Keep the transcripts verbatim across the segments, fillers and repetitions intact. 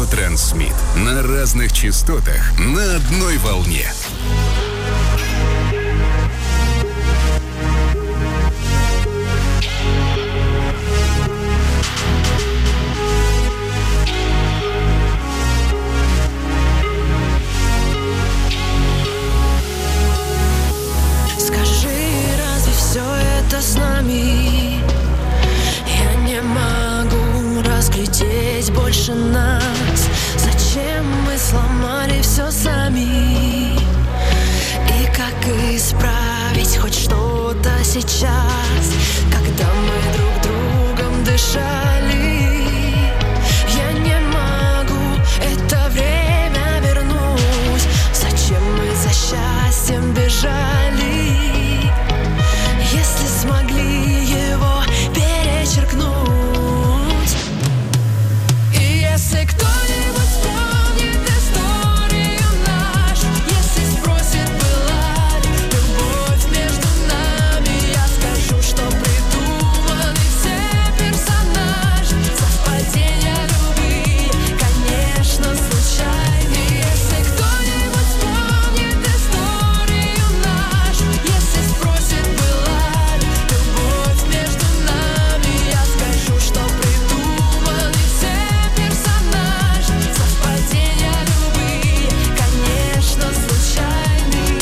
Трансмит. На разных частотах, на одной волне. Скажи, разве все это с нами? Я не могу разглядеть больше нас. Зачем мы сломали все сами? И как исправить хоть что-то сейчас, когда мы друг другом дышали? Я не могу это время вернуть. Зачем мы за счастьем бежали? Если смогли его перечеркнуть. И если кто-нибудь вспомнит историю нашу, если спросит, была ли любовь между нами, я скажу, что придуманы все персонажи. Совпадения любви, конечно, случайны. И если кто-нибудь вспомнит историю нашу, если спросит, была ли любовь между нами, я скажу, что придуманы все персонажи. Совпадения любви, конечно, случайны.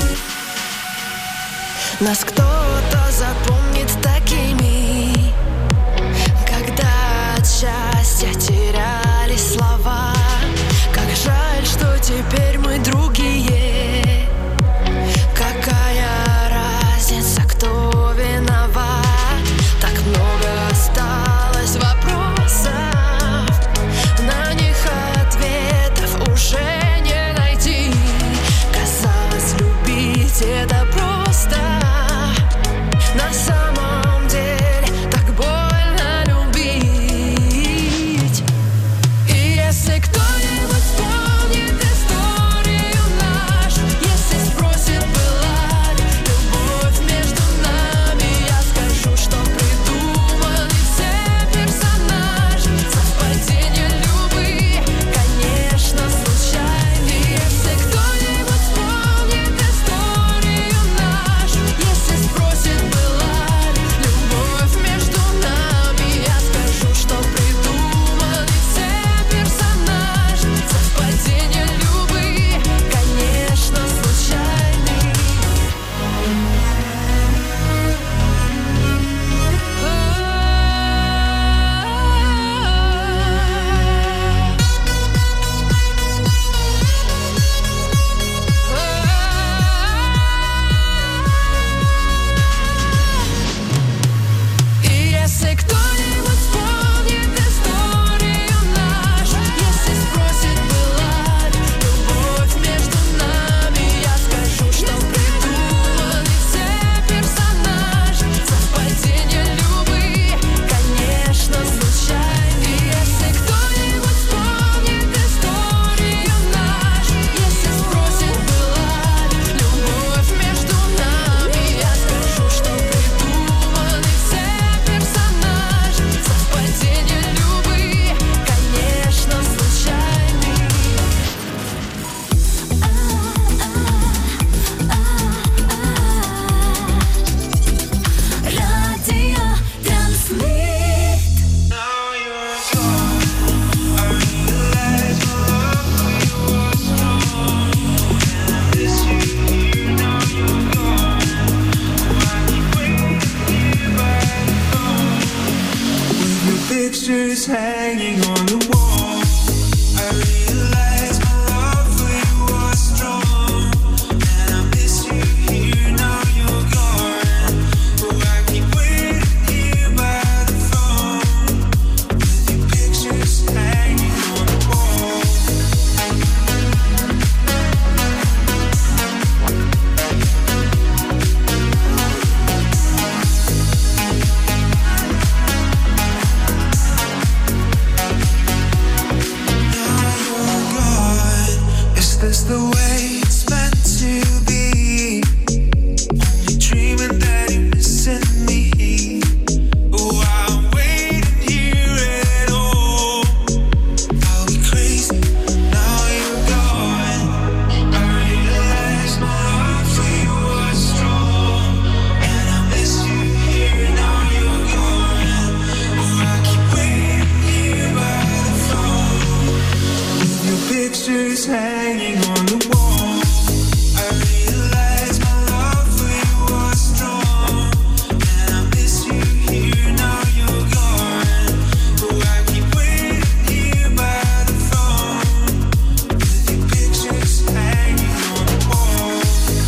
Нас кто-то запомнит такими, когда от счастья теряли слова. Как жаль, что теперь мы другие. Какая разница, кто виноват? Так много осталось вопросов, на них ответов уже не найти. Казалось, любить это просто. На самом деле так больно любить. И если кто-нибудь вспомнит историю нашу, если спросит, была ли любовь между нами, я скажу, что придуманы все персонажи. Совпадения любви, конечно, случайны. И если кто-нибудь вспомнит историю нашу, если спросит, была ли любовь между нами, я скажу, что придуманы все персонажи. Совпадения любви, конечно, случайны. И если кто-нибудь вспомнит историю нашу, если спросит, была ли любовь между нами, я скажу, что придуманы все персонажи. Совпадения любви, конечно, случайны. И если кто-нибудь вспомнит историю нашу, если спросит, была ли любовь между нами, я скажу, что придуманы все персонажи. Совпадения любви, конечно, случайны. Радио Трансмит. Pictures hanging on the wall. I realize my love for you was strong, and I miss you here. Now you're gone. Oh, I keep waiting here by the phone with your pictures hanging on the wall. Now you're gone. pictures hanging on the wall. I realize my love for you was strong, and I miss you here, now you're gone. Oh, I keep waiting here by the phone, with your pictures hanging on the wall.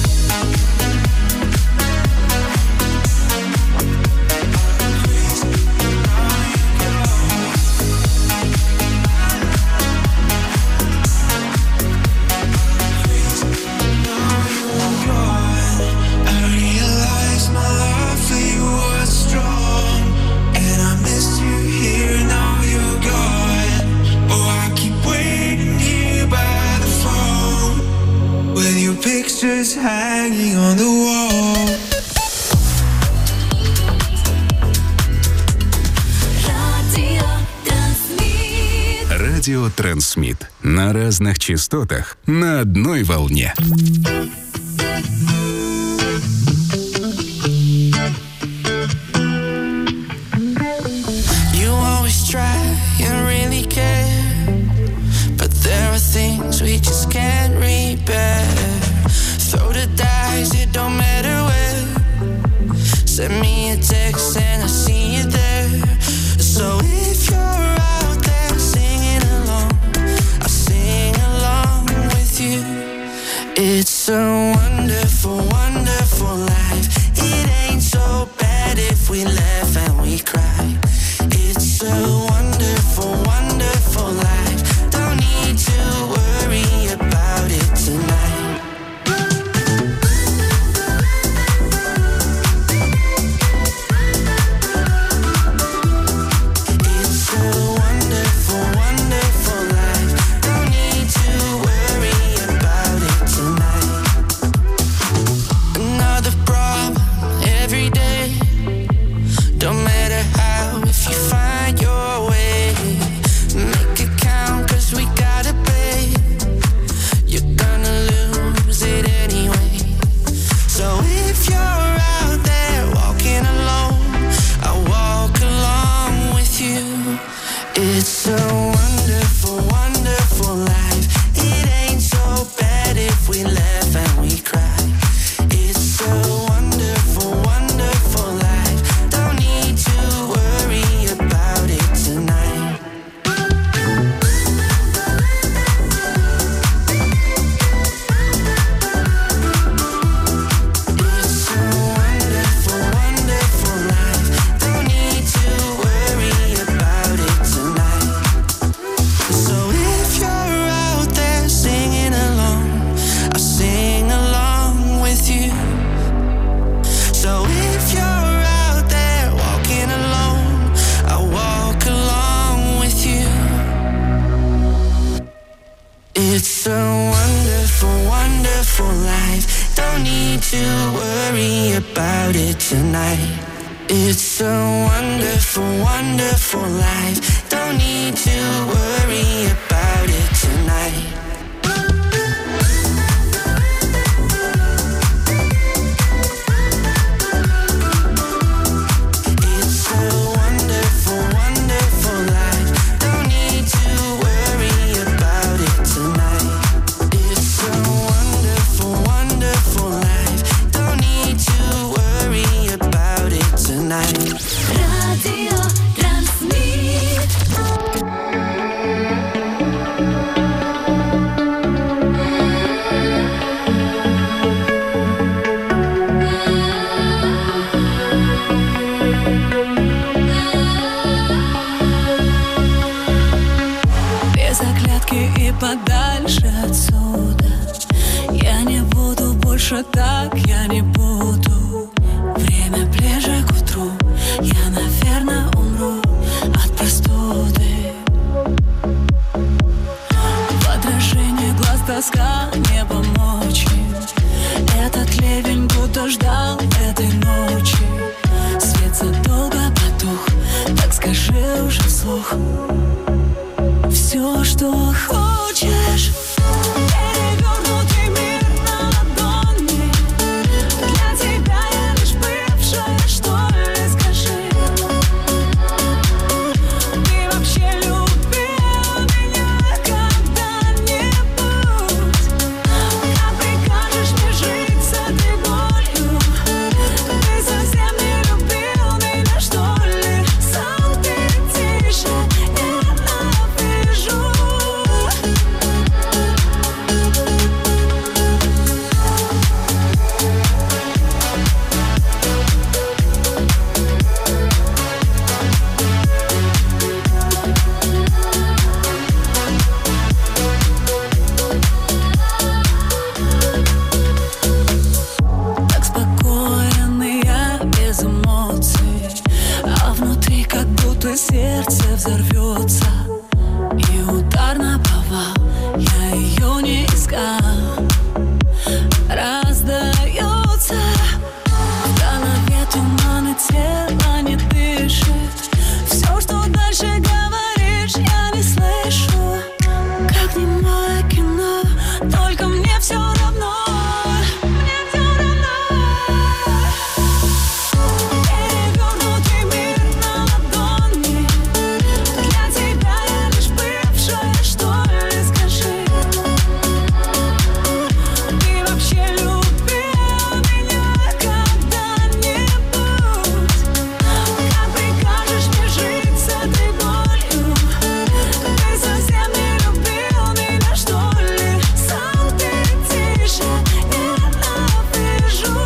Pictures hanging on the wall. Радио Трансмит. На разных частотах, на одной волне. You always try and really care, but there are things we just can't repair. Throw the dice, it don't matter where. Send me a text and I see you there. So if you're out there singing along, I'll sing along with you. It's a wonderful, wonderful life. It ain't so bad if we laugh and we cry. It's a wonderful, wonderful life. Don't need to worry about it tonight. It's a wonderful, wonderful life. Don't need to worry about it tonight. Подальше отсюда. Я не буду больше так, я не буду. Время ближе к утру, я, наверное, умру от простуды. В отражении глаз тоска, не помочь им. Этот ливень будто ждал этой ночи. Свет задолго потух, так скажи уже вслух. Все, что хочешь, перевернутый мир на ладони. Для тебя я лишь бывшая, что ли, скажи. Ты вообще любил меня когда-нибудь? сердце взорвется, и удар наповал, я ее не искал. Раздается в голове туман, и тело не дышит. Все, что дальше говоришь, я не слышу. Как немое кино, только мне все равно. Мне все равно. Перевернутый мир на ладони. Для тебя я лишь бывшая, что ли, скажи. Ты вообще любил меня когда-нибудь? Как прикажешь мне жить с этой болью? Ты совсем не любил меня, что ли? Сам ты тише, ненавижу.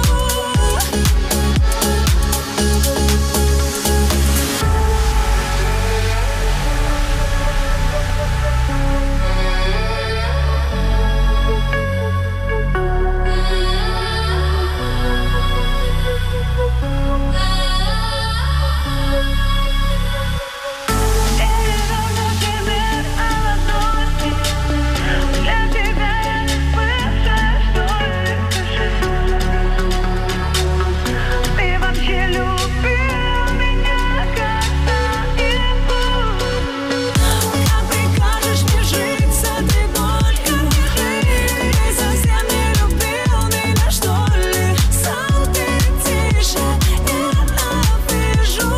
Перевернутый мир на ладони. Для тебя я лишь бывшая, что ли, скажи. Ты вообще любил меня когда-нибудь? Как прикажешь мне жить с этой болью? Ты совсем не любил меня, что ли? Сам ты тише, ненавижу.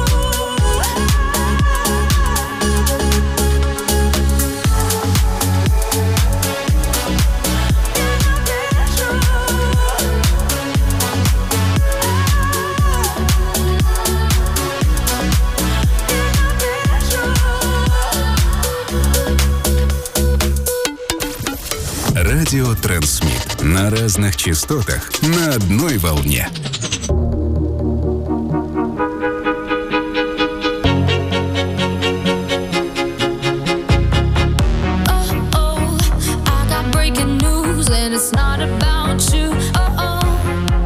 Радио Трансмит. На разных частотах, на одной волне. Oh, oh, I got breaking news and it's not about you. Oh, oh,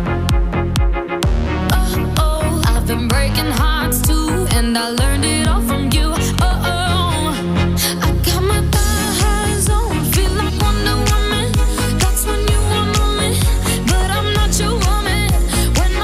oh, oh, I've been breaking hearts too, and I learned it all from you. Oh, oh, I got my thighs on, feel like Wonder Woman. That's when you want me, but I'm not your woman. When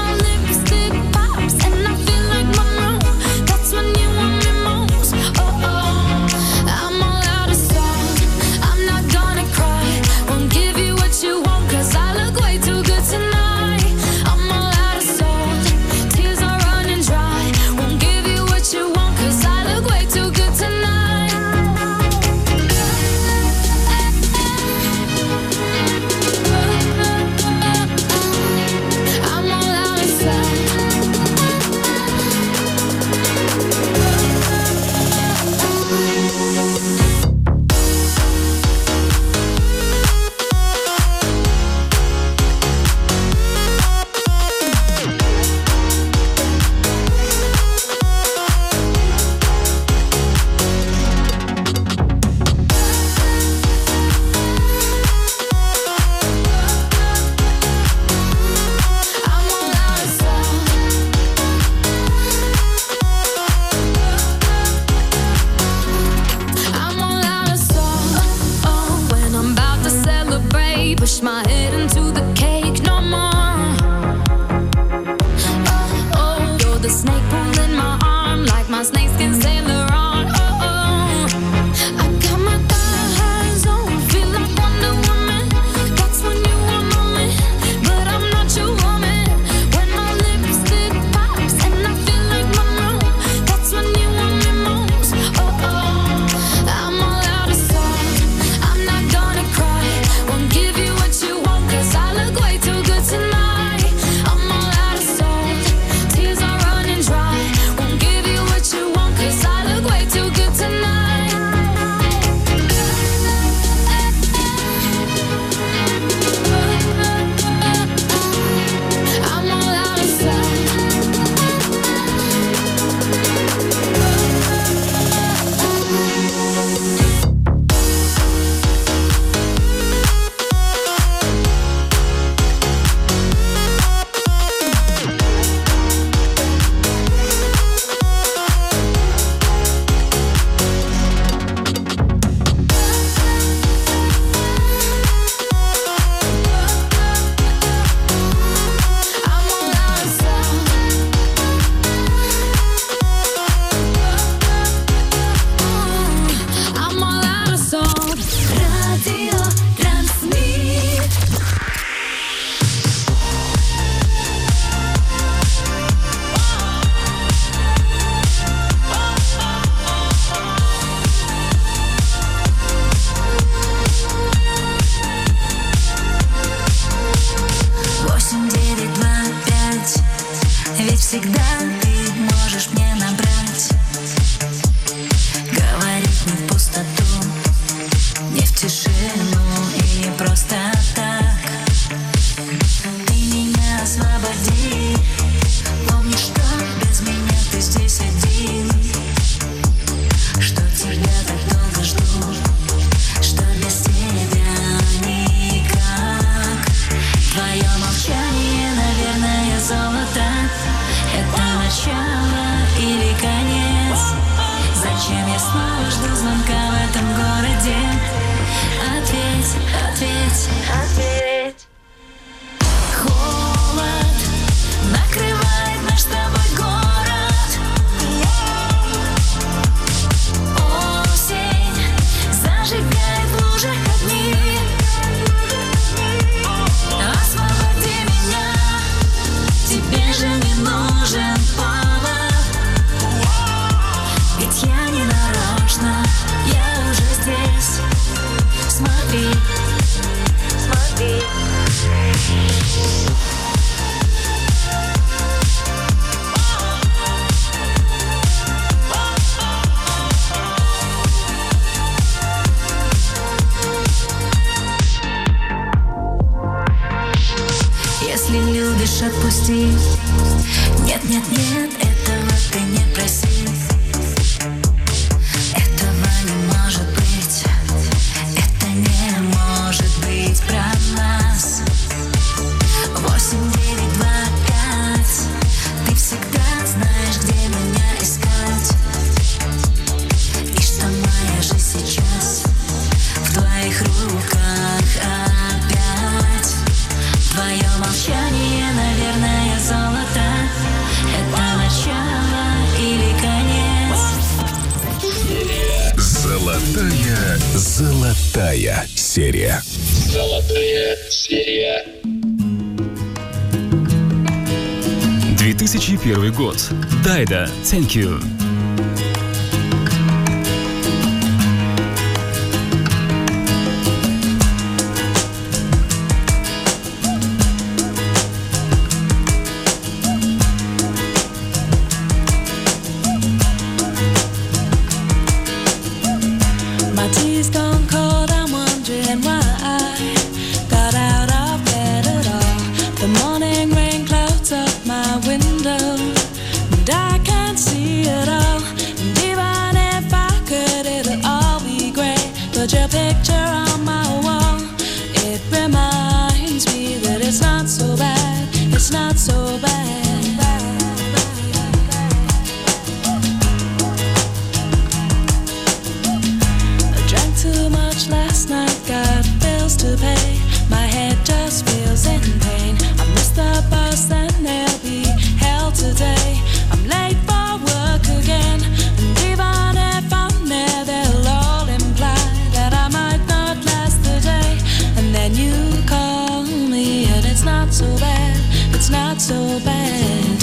ответь. Холод накрывает наш с тобой город. Осень зажигает в лужах огни. Освободи меня, тебе же не нужен повод. Ведь я не нарочно, я уже здесь. Смотри, смотри. Если любишь, отпусти. Нет, нет, нет, этого ты не проси. Этого не может быть. Это не может быть про нас. Восемь, девять, два, пять. Ты всегда знаешь, где меня искать. И что моя жизнь сейчас в твоих руках опять. Твое молчание, наверное, золото. Это начало или конец. Золотая, золотая серия. Золотая серия. две тысячи первый год. Дайда, Thank You. My tea's gone cold, I'm wondering why I got out of bed at all. The morning rain clouds up my window, and I can't see it all. And even if I could, it'll all be great. Put your picture on my wall. It reminds me that it's not so bad. It's not so bad. Drank too much last night, got bills to pay. My head just feels in pain. I missed the bus and there'll be hell today. I'm late for work again. And even if I'm there, they'll all imply that I might not last the day. And then you call me and it's not so bad. It's not so bad.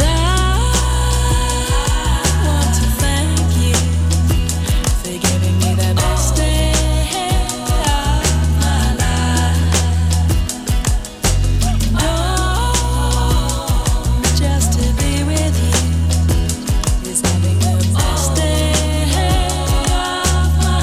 I want to thank you for giving me the best day of my life. Oh, just to be with you is having the best day of my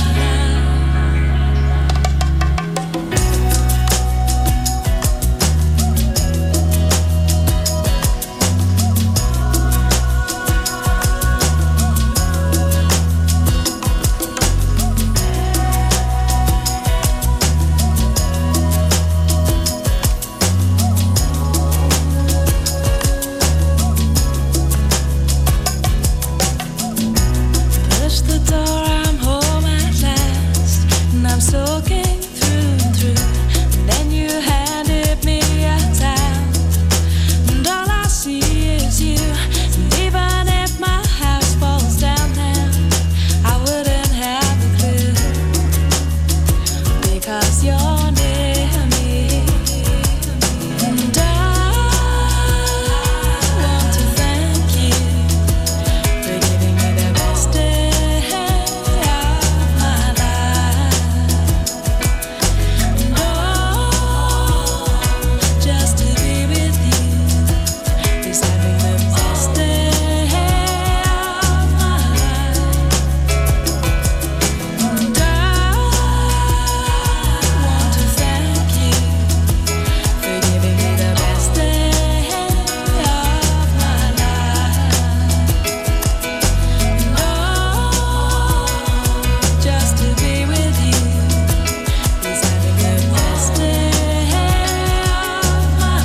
Push the door, I'm home at last, and I'm soaking through and through. And then you handed me a towel, and all I see is you. And even if my house falls down now, I wouldn't have a clue, because you're near me. And I want to thank you for giving me the best day of my life. Oh, just to be with you is having the best day of my life. And I want to thank you for giving me the best day of my life. Oh, just to be with you is having the best day of my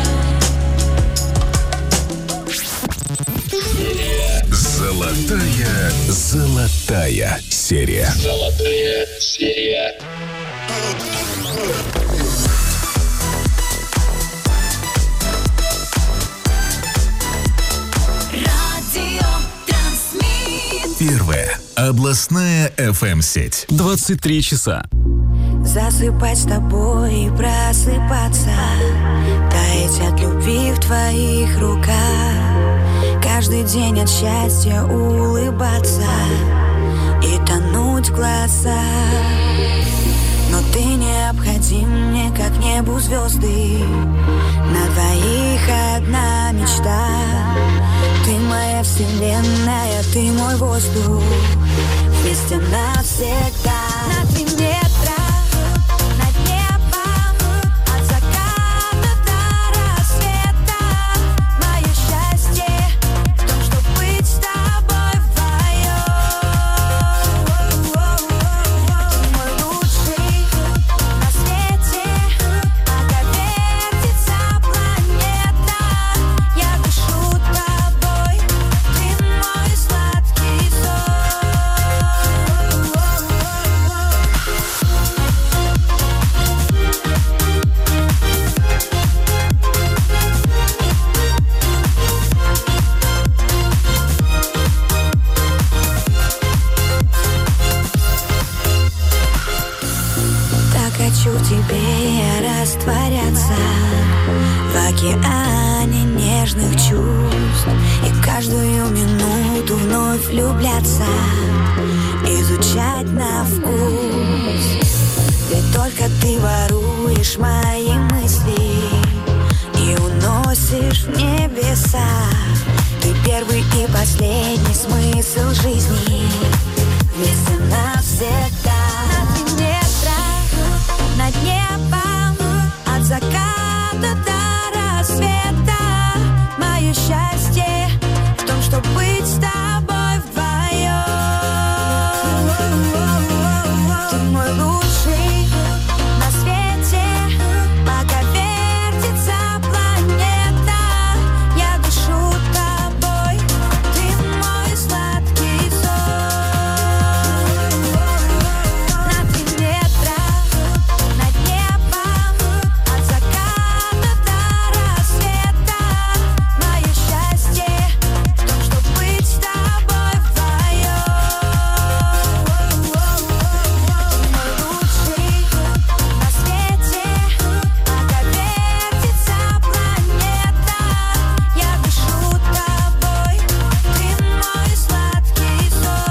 life. Золотая, золотая серия. Золотая серия. Первая областная эф эм-сеть. двадцать три часа. Засыпать с тобой и просыпаться, таять от любви в твоих руках, каждый день от счастья улыбаться и тонуть в глазах. Но ты необходим мне, как небу звезды, на двоих одна мечта. Ты моя вселенная, ты мой воздух, вместе навсегда. На три метра над небом, от заката до рассвета. Мое счастье в том, чтоб быть с тобой вдвоем. Ты мой лучший на свете, пока вертится планета. Я дышу тобой, ты мой сладкий сон. Так хочу в тебе я растворяться, в океане нежных чувств, и каждую минуту вновь влюбляться, изучать на вкус. Ведь только ты воруешь мои мысли и уносишь в небеса. Ты первый и последний смысл жизни, вместе навсегда. На три метра над небом, от заката до рассвета. Мое счастье в том, чтоб быть с тобой вдвоем. Ты мой лучший на свете, пока вертится планета. Я дышу тобой, ты мой сладкий сон. На три метра над небом, от заката до рассвета. Мое счастье в том, чтоб быть с тобой вдвоем. Ты мой лучший на свете, пока вертится планета. Я дышу тобой, ты мой сладкий сон.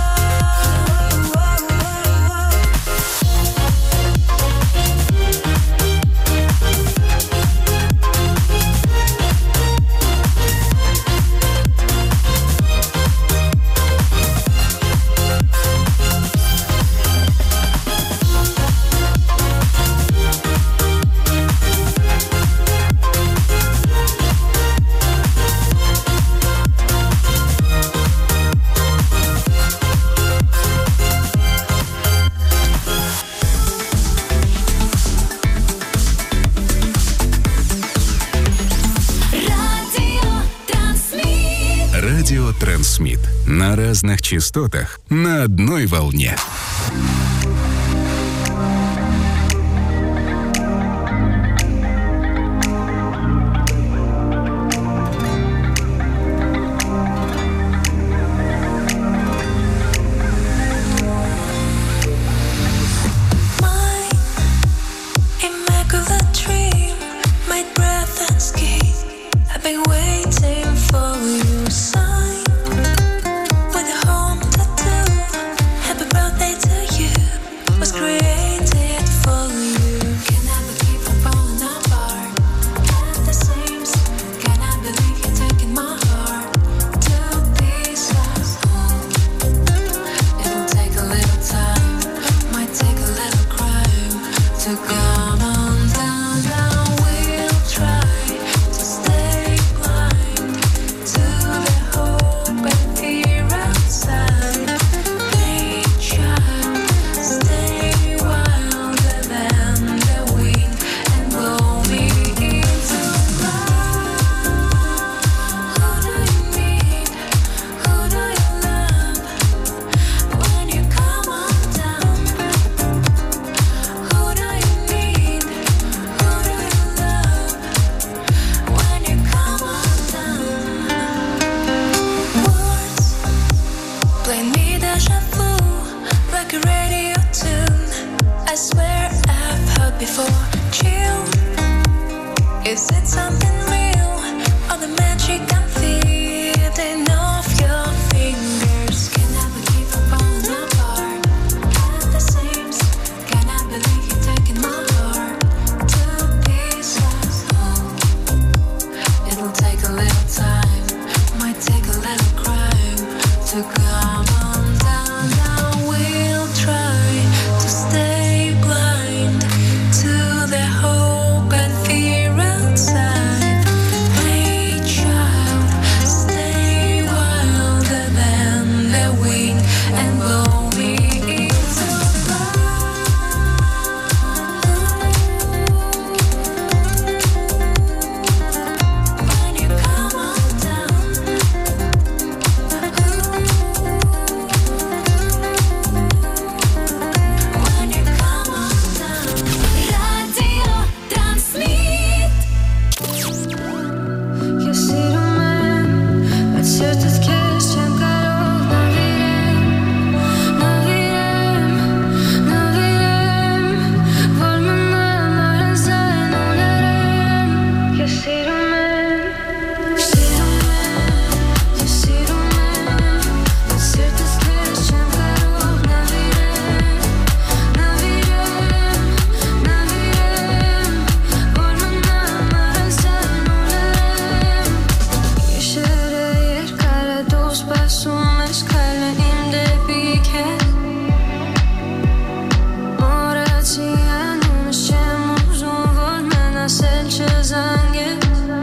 Радио Трансмит. На разных частотах, на одной волне. My immaculate dream, my breath and skin. I've been waiting for you, sign with a home tattoo. Happy birthday to you, was created for you. Can I keep on falling apart at the seams? Can I believe you're taking my heart to pieces? It'll take a little time, might take a little crime to come on down. Now we'll try to stay blind. before June. Is it something real or the magic I'm feeling off your fingers? Can I believe we're falling apart at the seams? Can I believe you're taking my heart to pieces? Oh, it'll take a little time, might take a little crime to come on down. Now we'll try to stay blind to the hope and fear outside. Hey child, stay wilder than the wind and blow me into when you come on down. When you come on down. Radio Transmit. Я сижу, от сердца скрежет, чем коров наверем, наверем, наверем. Volmana marazai non lerem. Я сижу, сижу, я сижу, от сердца скрежет, чем коров наверем, наверем, наверем. Volmana marazai non lerem. Yaşarır kara dost basılmış kalbimde bir kez. Moracija non siamo volmana сельче занге.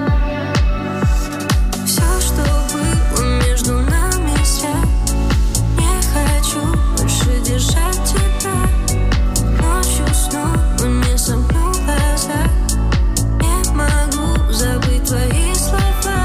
Все, что было между нами, зря. Не хочу больше держать тебя. Ночью снова не сомкну глаза. Не могу забыть твои слова.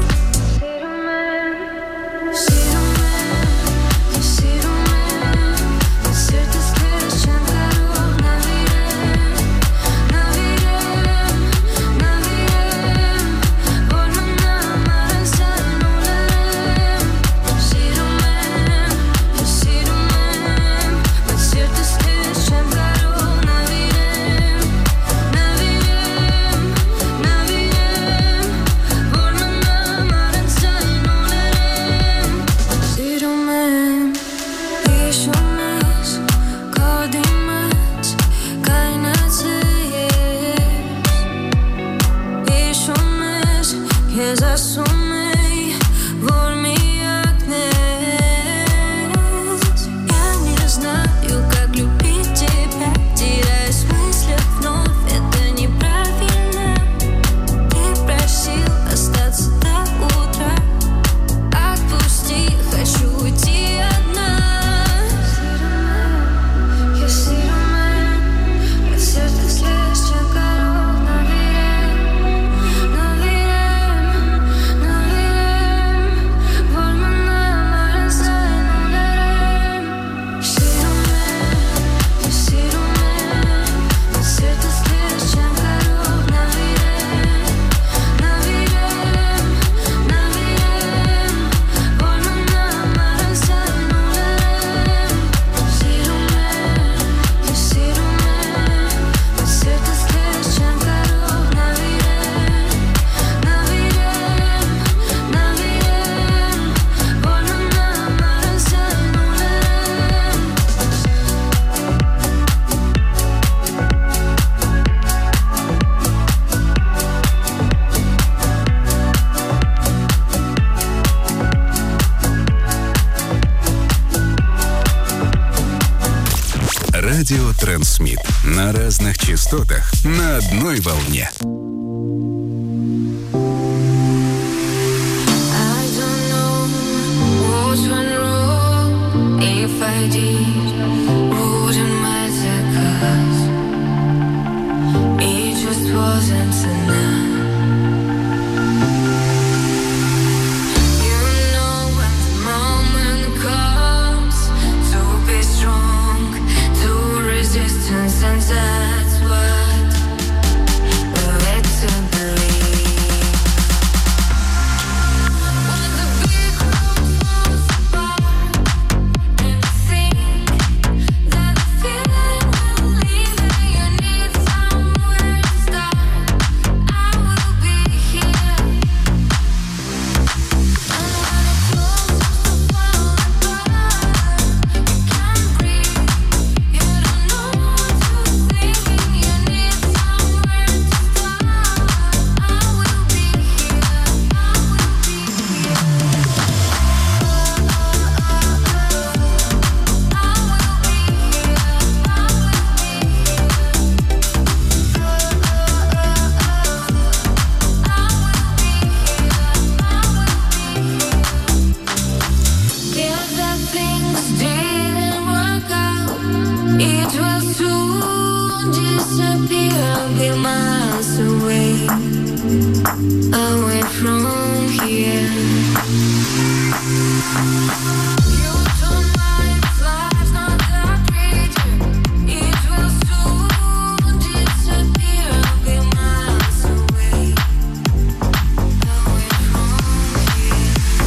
Сердце скрежет, чем коров наверем, наверем, наверем. Volmana marazai non lerem. Сирумен, сирумен, от сердца скрежет, чем коров наверем, наверем, наверем. Volmana marazai non lerem. Сирумен, yaşamaz, kodimaz, kaynatıyız. Yaşamaz, kez asumay, volmiyak нет. Я не знаю, как любить тебя, теряюсь в мыслях вновь, это неправильно. Ты просил остаться до утра. Отпусти, хочу уйти одна. Я сирумен, от сердца скрежет, чем коров наверем, наверем, наверем. Volmana marazai non lerem. Сирумен, я сирумен, от сердца скрежет, чем коров наверем, наверем, наверем. Volmana marazai non lerem. Сирумен, я сирумен, от сердца скрежет, чем коров наверем, наверем, наверем. Volmana marazai non lerem. Радио Трансмит. На разных частотах, на одной волне. I don't know what went wrong. If I did, wouldn't matter 'cause it just wasn't enough. You know when the moment comes to be strong, to resistance, and that's what we're led to believe. When the big room falls apart and I think disappear, I'll be miles away, away from here. You told my life's not that creature, it will soon disappear, I'll be miles away, away from here.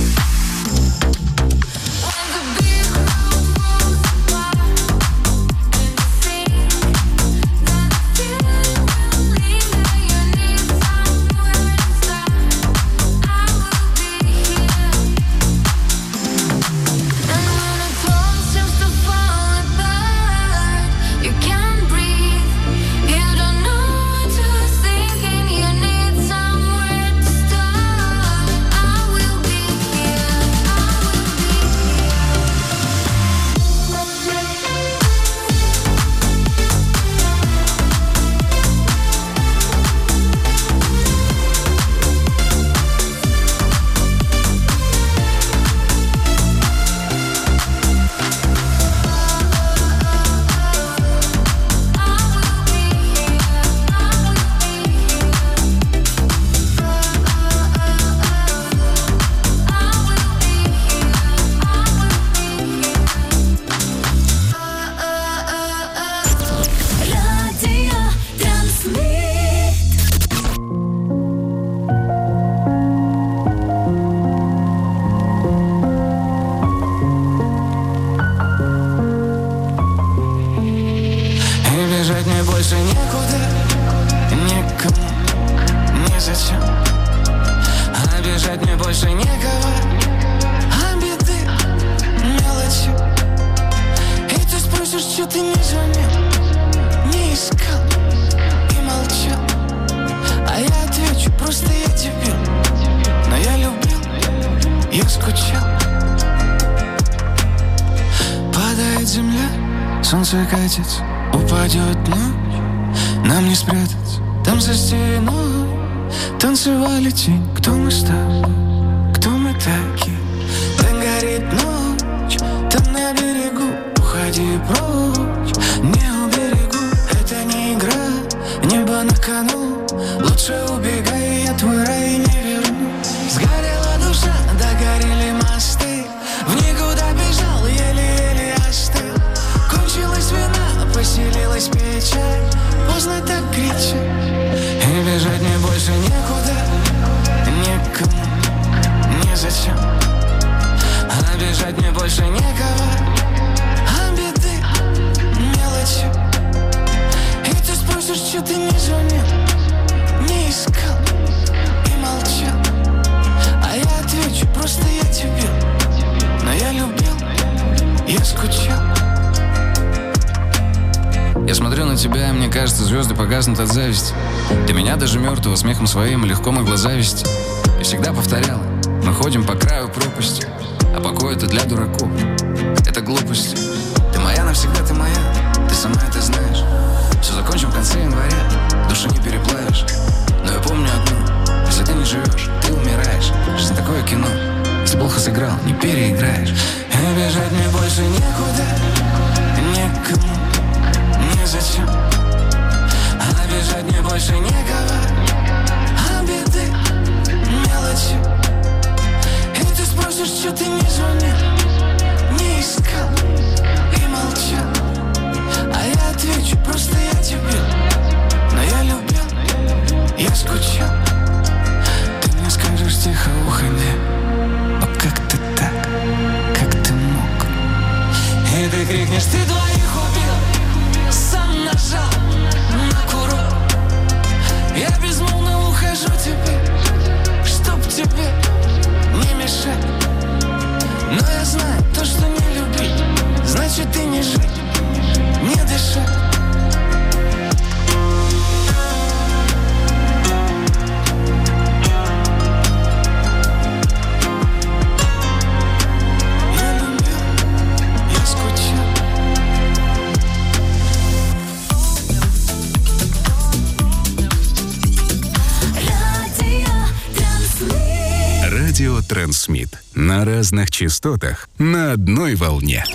When the big road rolls by and you think that the feeling will linger, you need somewhere inside, I will be here. And when a close seems to fall apart, you can't breathe, you don't know what to think, and you need somewhere to start, I will be here, I will be Радио Трансмит. И бежать мне больше некуда, никому, незачем. А бежать мне больше некого, а беды мелочи. И ты спросишь, что ты не звонил, не искал и молчал. А я отвечу, просто я дебил, но я любил, я скучал. Падает земля, солнце катится, упадет ночь, нам не спрятаться. Там за стеной танцевали тень. Кто мы с тобой, кто мы такие? Там горит ночь, там на берегу. Уходи прочь, не уберегу. Это не игра, небо на кону. Лучше убегай, я твой рай не верну. Сгорела душа, догорели мосты. В никуда бежал, еле-еле остыл. Кончилась вина, поселилась печаль. Поздно так кричать. И бежать мне больше некуда, никому, незачем. А бежать мне больше некого, а беды мелочи. И ты спросишь, что ты не звонил, не искал и молчал. А я отвечу, просто я дебил, но я любил, я скучал. Я смотрю на тебя, и мне кажется, звезды погаснут от зависти. Ты меня даже мертвого смехом своим легко могла зависти. И всегда повторяла, мы ходим по краю пропасти, а покой это для дураков, это глупости. Ты моя навсегда, ты моя, ты сама это знаешь. Все закончим в конце января, душу не переплавишь. Но я помню одно, если ты не живешь, ты умираешь. Жизнь такое кино, если плохо сыграл, не переиграешь. И бежать мне больше некуда, никому, незачем. А бежать мне больше некого, а беды мелочи. И ты спросишь, что ты не звонил, не искал и молчал. А я отвечу, просто я дебил, но я любил, я скучал. Ты мне скажешь тихо, уходи, о, как ты так, как ты мог. И ты крикнешь, ты двоих убил, сам нажал на курок. Я безмолвно ухожу теперь, чтоб тебе не мешать. Но я знаю, то, что не любить, значит и не жить, не дышать. Я любил, я скучал. Радио Трансмит. На разных частотах, на одной волне.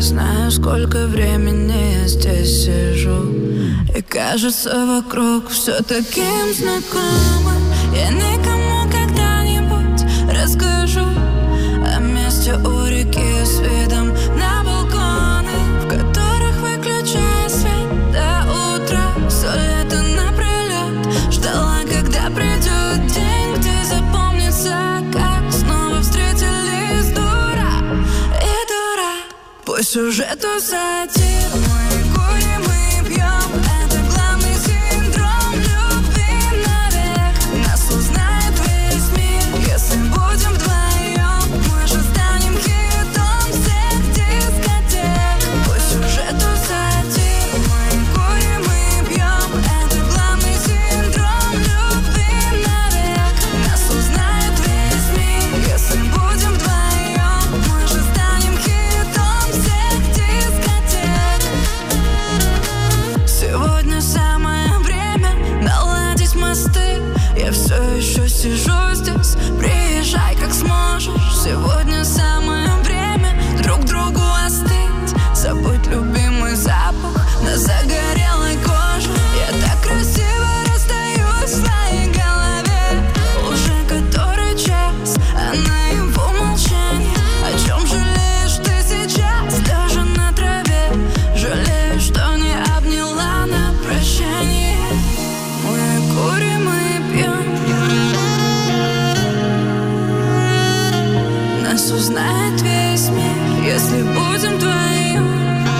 знаю, сколько времени я здесь сижу, и кажется, вокруг все таким знакомым. Я никому когда-нибудь расскажу о месте у реки с видом на балконы, в которых, выключая свет до утра, все лето напролет ждала, когда придет день, где запомнится, как снова встретились дура и дура. По сюжету сатир мы курим и пьем. Это главный синдром любви навек. Нас узнает весь мир, если будем вдвоем. Мы же станем хитом всех дискотек. По сюжету сатир мы курим и пьем. Это главный синдром любви навек. Нас узнает весь мир, если будем вдвоем. Мы же станем хитом всех дискотек. Сегодня самое время наладить мосты. Я все еще сижу здесь, приезжай как сможешь. Сегодня самое время друг другу остыть. Забудь любимый запах на загорелой коже. Я так красиво расстаюсь в своей голове. Уже который час, а наяву молчание. О чем жалеешь ты сейчас, лежа на траве? Жалею, что не обняла на прощание. Мы курим и пьем. Нас узнает весь мир, если будем вдвоем.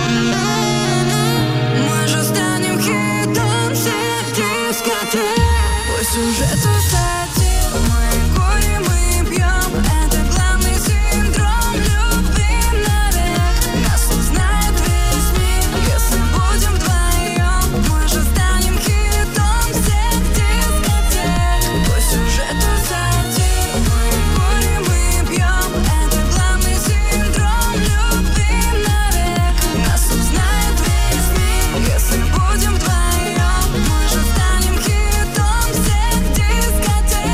Мы же станем хитом всех дискотек. По сюжету сатир мы курим и пьем. Это главный синдром любви навек. Нас узнает весь мир, если будем вдвоем. Мы же станем хитом всех дискотек. По сюжету сатир мы курим и пьем. Это главный синдром любви навек. Нас узнает весь мир, если будем вдвоем. Мы же станем хитом всех дискотек.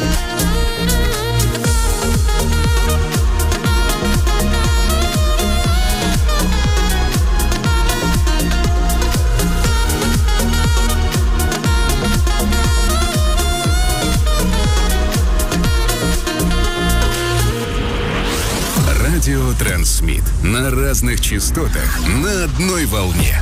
Радио Трансмит. На разных частотах, на одной волне.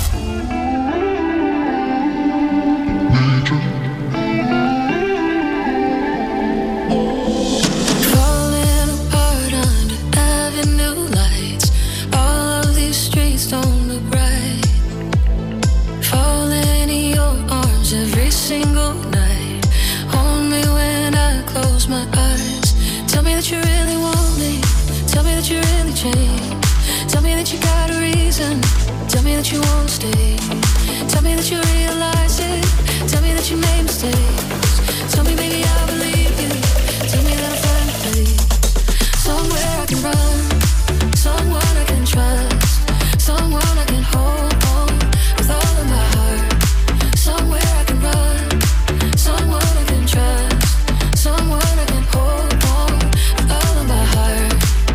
Falling apart under avenue lights. All of these streets don't look right. Falling in your arms every single night. Hold me when I close my eyes. Tell me that you really want me. Tell me that you really changed. Tell me that you got a reason. Tell me that you won't stay. Tell me that you realize it. Tell me that you made mistakes. Tell me, baby, I believe you. Tell me that I'll find a place. Somewhere I can run. Someone I can trust. Someone I can hold on with all of my heart. Somewhere I can run. Someone I can trust. Someone I can hold on with all of my heart.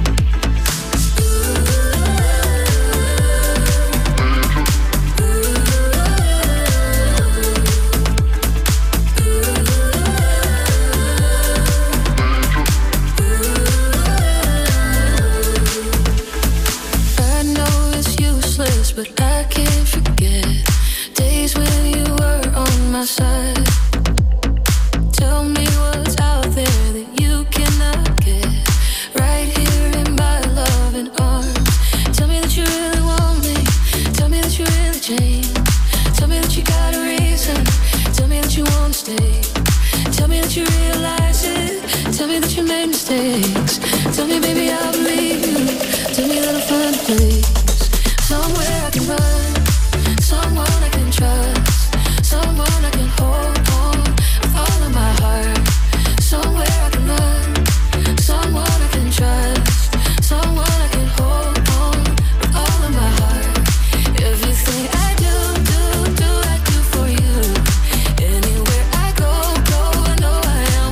I know it's useless, but I can't forget days when you were on my side. Tell me what's out there that you cannot get. Right here in my loving arms. Tell me that you really want me. Tell me that you really changed. Tell me that you got a reason. Tell me that you won't stay. Tell me that you realize it. Tell me that you made mistakes. Tell me, baby, I believe you. Tell me that I'll find a place. Somewhere I can run. Someone I can trust. Someone I can hold on with all of my heart. Somewhere I can run. Someone I can trust. Someone I can hold on with all of my heart. Everything I do, do, do, I do for you. Anywhere I go, go, I know I am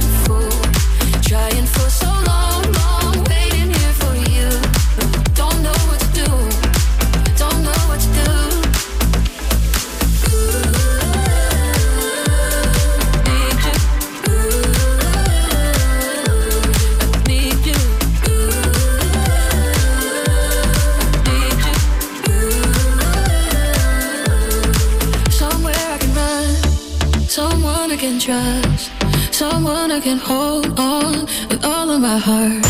can trust, someone I can hold on with all of my heart.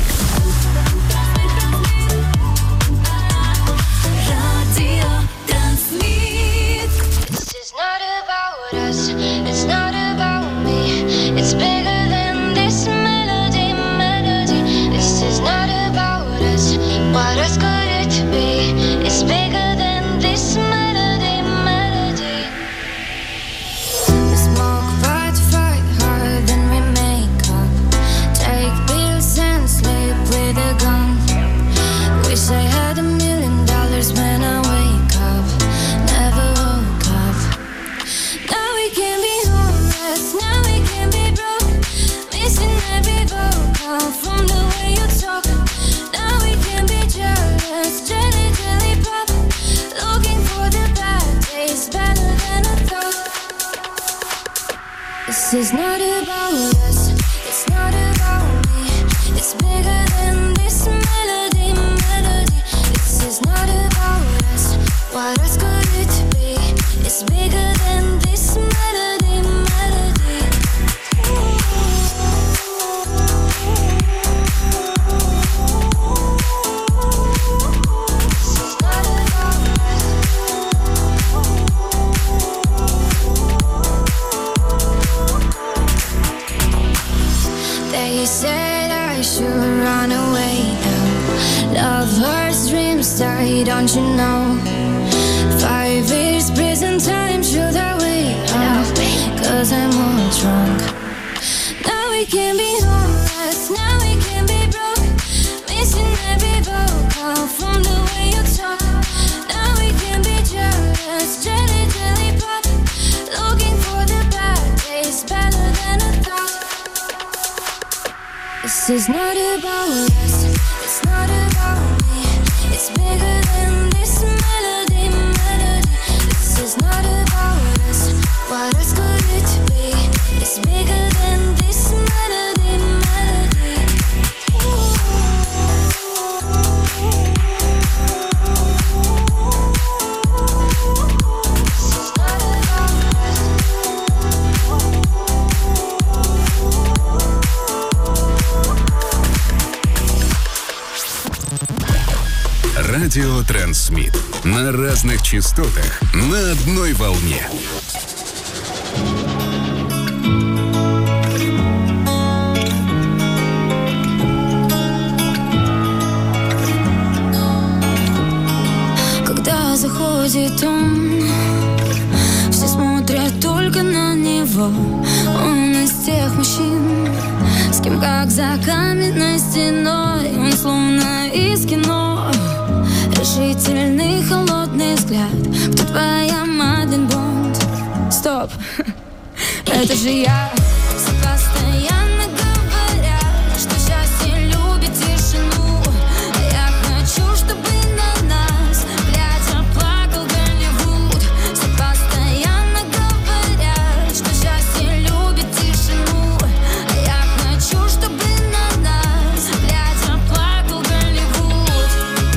This is not about us, it's not about me. It's bigger than this melody, melody. This is not about us, what else could it be? It's bigger than this melody, melody. We smoke, fight, fight hard, then we make up. Take pills and sleep with a gun. Wish I had a million dollars when I wake up. Never woke up. Now we can be homeless, now we can be broke. Missing every vocal from the way you talk. Now we can be jealous, jelly, jelly pop. Looking for the bad days, better than I thought. This is not about us, it's not about me. It's bigger than this melody, melody. This is not about us, what else could it be? It's bigger than this melody, melody. This is not about us. They said I should run away now. Love hurts, dreams die, don't you know? Five years prison time, should I wait up? Cause I'm all drunk. Now we can be homeless, now we can be broke. Missing every vocal from the way you talk. Now we can be jealous, jelly, jelly pop. Looking for the bad days, better than I thought. This is not about us, it's not about me. It's bigger than this melody, melody. This is not about us, what else could it be? It's bigger than this melody, melody. This is not about us. Радио Трансмит. На разных частотах, на одной волне. Когда заходит он, все смотрят только на него. Он из тех мужчин, с кем как за каменной стеной. Он словно из кино, решительный холодный взгляд. Кто твоя Мадлен Бонд? Стоп, это же я. Все постоянно говорят, что счастье любит тишину. А я хочу, чтобы на нас глядя плакал Голливуд. Все постоянно говорят, что счастье любит тишину. А я хочу, чтобы на нас глядя плакал Голливуд.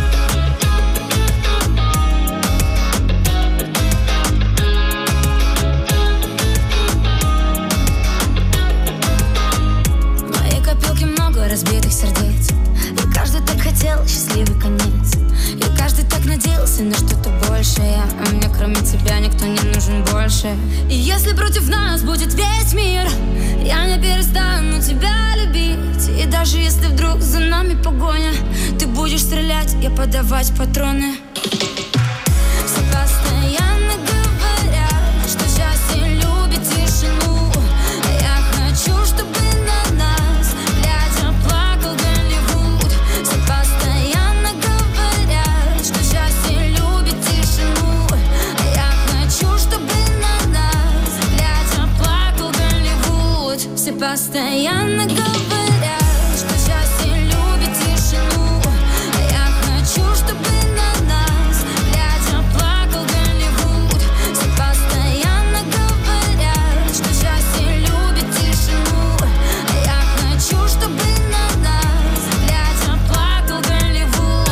В моей копилке много разбитых сердец, и каждый так хотел счастливый конец. И каждый так надеялся на что-то большее, а мне кроме тебя никто не нужен больше. И если против нас будет весь мир, я не перестану тебя любить. И даже если вдруг за нами погоня, ты будешь стрелять, я подавать патроны. Все постоянно говорят, что счастье любит тишину. А я хочу, чтобы на нас глядя плакал Голливуд. Все постоянно говорят, что счастье любит тишину. А я хочу, чтобы на нас глядя плакал Голливуд. Все постоянно говорят, что счастье любит тишину. А я хочу, чтобы на нас глядя плакал Голливуд. Все постоянно говорят, что счастье любит тишину. А я хочу, чтобы на нас глядя плакал Голливуд.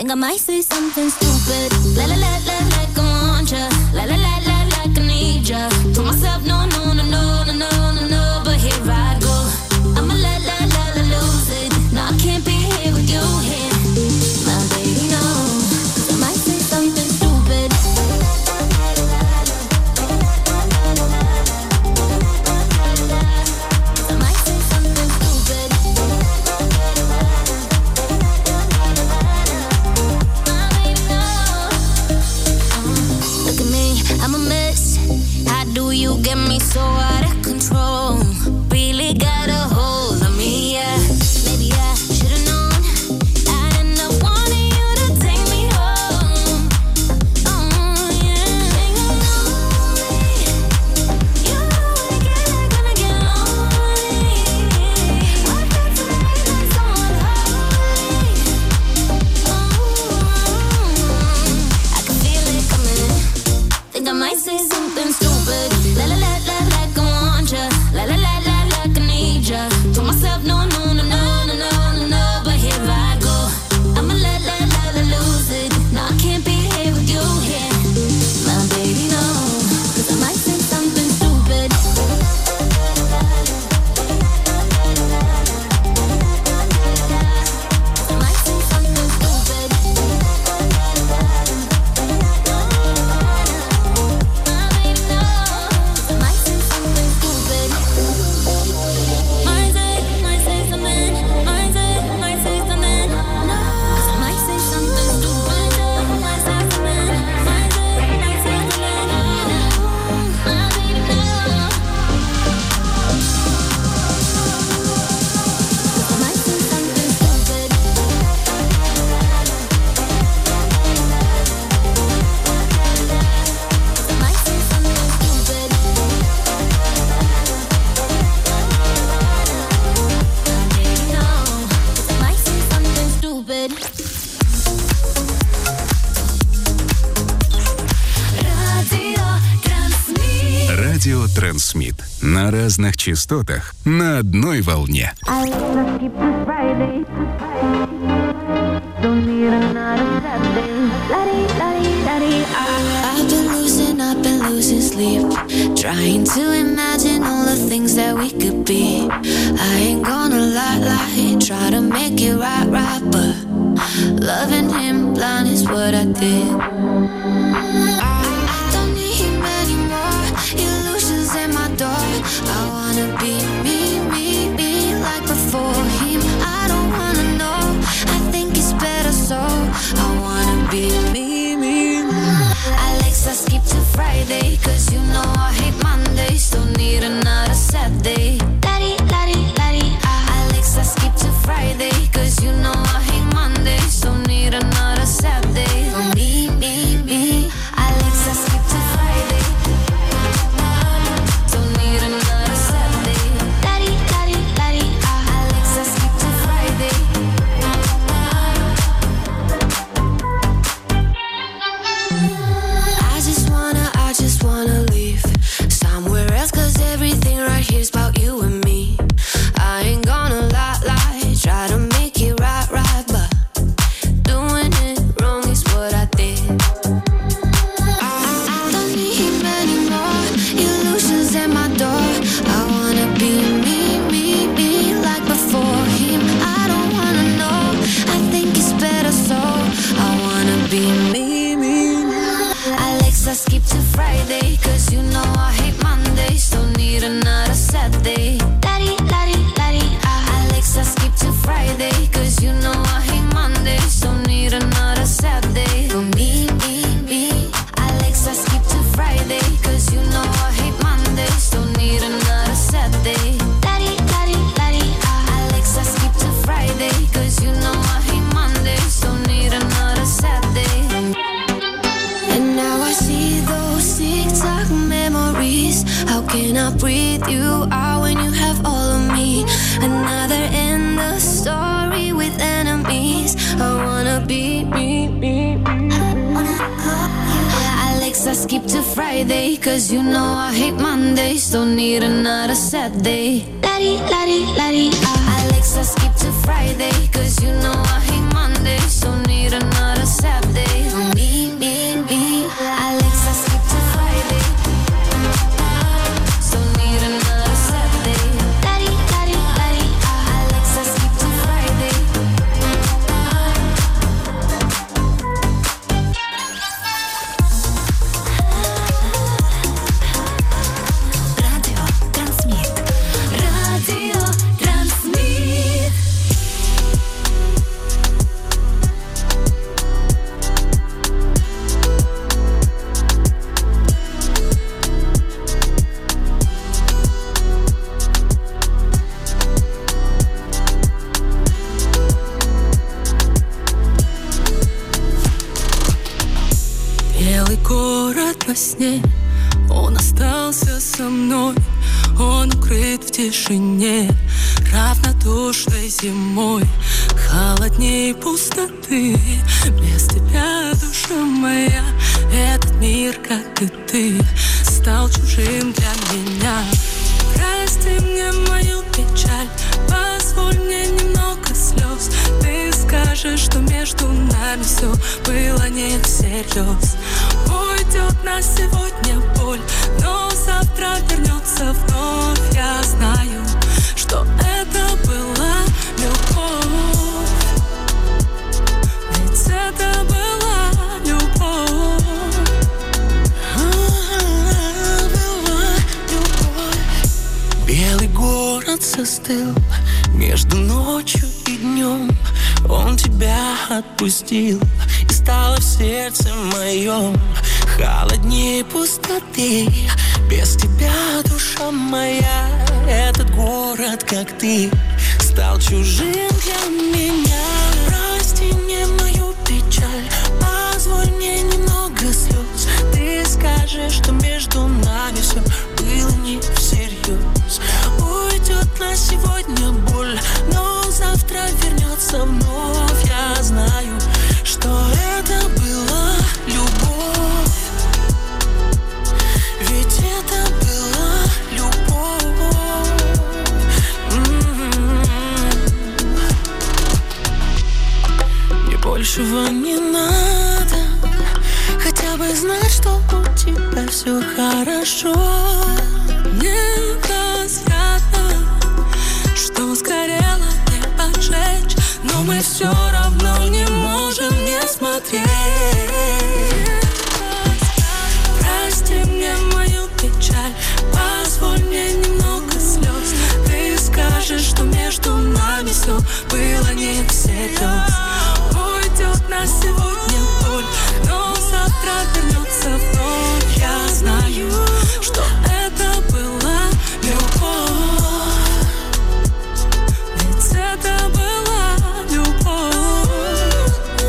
Think I might say something stupid. La la la la like I want ya. La la la la like I need ya. Told myself no no no no no no no no, but here I go. I'ma la la la la lose it. No, I can't be here with you here, my baby. No, 'cause I might say something stupid. I might say something stupid. My baby, no. Look at me, I'm a mess. How do you get me so out of control? Really got a hold of me, yeah. Maybe I should've known I'd end up wanting you to take me home. Oh yeah, ain't gonna know me. You know I get like when I get lonely. What that's to me like someone holy. Oh, I can feel it coming. Think I might say something stupid. La la la la like I want ya. La la la la like I need ya. Told myself no no no no no no no no, but here I go. I'ma la la la la lose it. No, I can't be here with you here, my baby. No, 'cause I might say something stupid. I might say something stupid. My baby, no. 'Cause I might say something stupid. Might say, might say something. Might say, might say something. No, 'cause I might say something stupid. Might say something. Might say, might say something. My baby, no. 'Cause I might say something stupid. I might say something stupid. Baby, no. 'Cause I might say something stupid. Radio Transmit. Радио Трансмит. На разных частотах, на одной волне. I let's keep this Friday. Don't need another Saturday. La-dee, la-dee, la-dee, ah. I've been losing, I've been losing sleep, trying to imagine all the things that we could be. I ain't gonna lie, lie, try to make it right, right, but loving him blind is what I did. I, I don't need him anymore, illusions at my door. I wanna be me, me, me, like before him. I don't wanna know, I think it's better so. I wanna be me, me. Alexa, skip to Friday, 'cause you know I hate Mondays. Don't need another Saturday. Laddie, laddie, laddie, ah. Alexa, skip to Friday, 'cause you know I hate Mondays. Don't need another Saturday. Me, me, me. Alexa, skip to Friday. Don't need another Saturday. Laddie, laddie, laddie, ah. Alexa, skip to Friday. I just wanna, I just wanna leave somewhere else, 'cause everything right here's about you and me. I ain't gonna lie, lie, try to make it right, right, but doing it wrong is what I did. I, I don't need him anymore, illusions at my door. I wanna be me, me, me, like before him. I don't wanna know, I think it's better so. I wanna be me, me. Alexa, skip to Friday, 'cause you know I hate Mondays. Don't need another Saturday. Laddie, laddie, laddie, ah. Alexa, skip to Friday, 'cause you know I hate Mondays. Don't need another Saturday. For me, me, me. Alexa, skip to Friday, 'cause you know I hate Mondays. Don't need another Saturday. Laddie, laddie, laddie, ah. Alexa, skip to Friday, 'cause you know I hate Mondays. Don't need another Saturday. And now I see those TikTok memories. How can I breathe you out when you have all of me? Another end of story with enemies. I wanna be me, me, me. Alexa, skip to Friday, 'cause you know I hate Mondays. Don't need another Saturday. Laddie, laddie, laddie, ah. Alexa, skip to Friday, 'cause you know I hate Mondays. Don't need another как во сне. Он остался со мной, он укрыт в тишине, равнодушной зимой, холодней пустоты. Без тебя, душа моя, этот мир, как и ты, стал чужим для меня. Прости мне мою печаль, позволь мне немного слез. Ты скажешь, что между нами все было не всерьез. Уйдет на сегодня боль, но завтра вернется вновь. Я знаю, что это была любовь, ведь это была любовь. Белый город застыл между ночью и днем. Он тебя отпустил, и стало в сердце моем холоднее пустоты. Без тебя, душа моя, этот город, как ты, стал чужим для меня. Прости мне мою печаль, позволь мне немного слез. Ты скажешь, что между нами все было не всерьез. Уйдет на сегодня боль, но завтра вернется вновь. Я знаю, что это была любовь, ведь это была любовь. М-м-м. Мне большего не надо, хотя бы знать, что у тебя все хорошо. Невозвратно, что сгорело, не поджечь, но мы все равно не можем не смотреть. Прости мне мою печаль, позволь мне немного слез. Ты скажешь, что между нами все было не всерьез. Уйдет на сегодня боль, но завтра вернется вновь. Я знаю, что это была любовь, ведь это была любовь.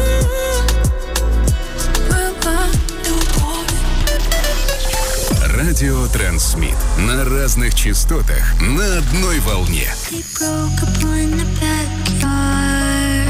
Была любовь. Радио Трансмит. На разных частотах, на одной волне. We broke up in the bed.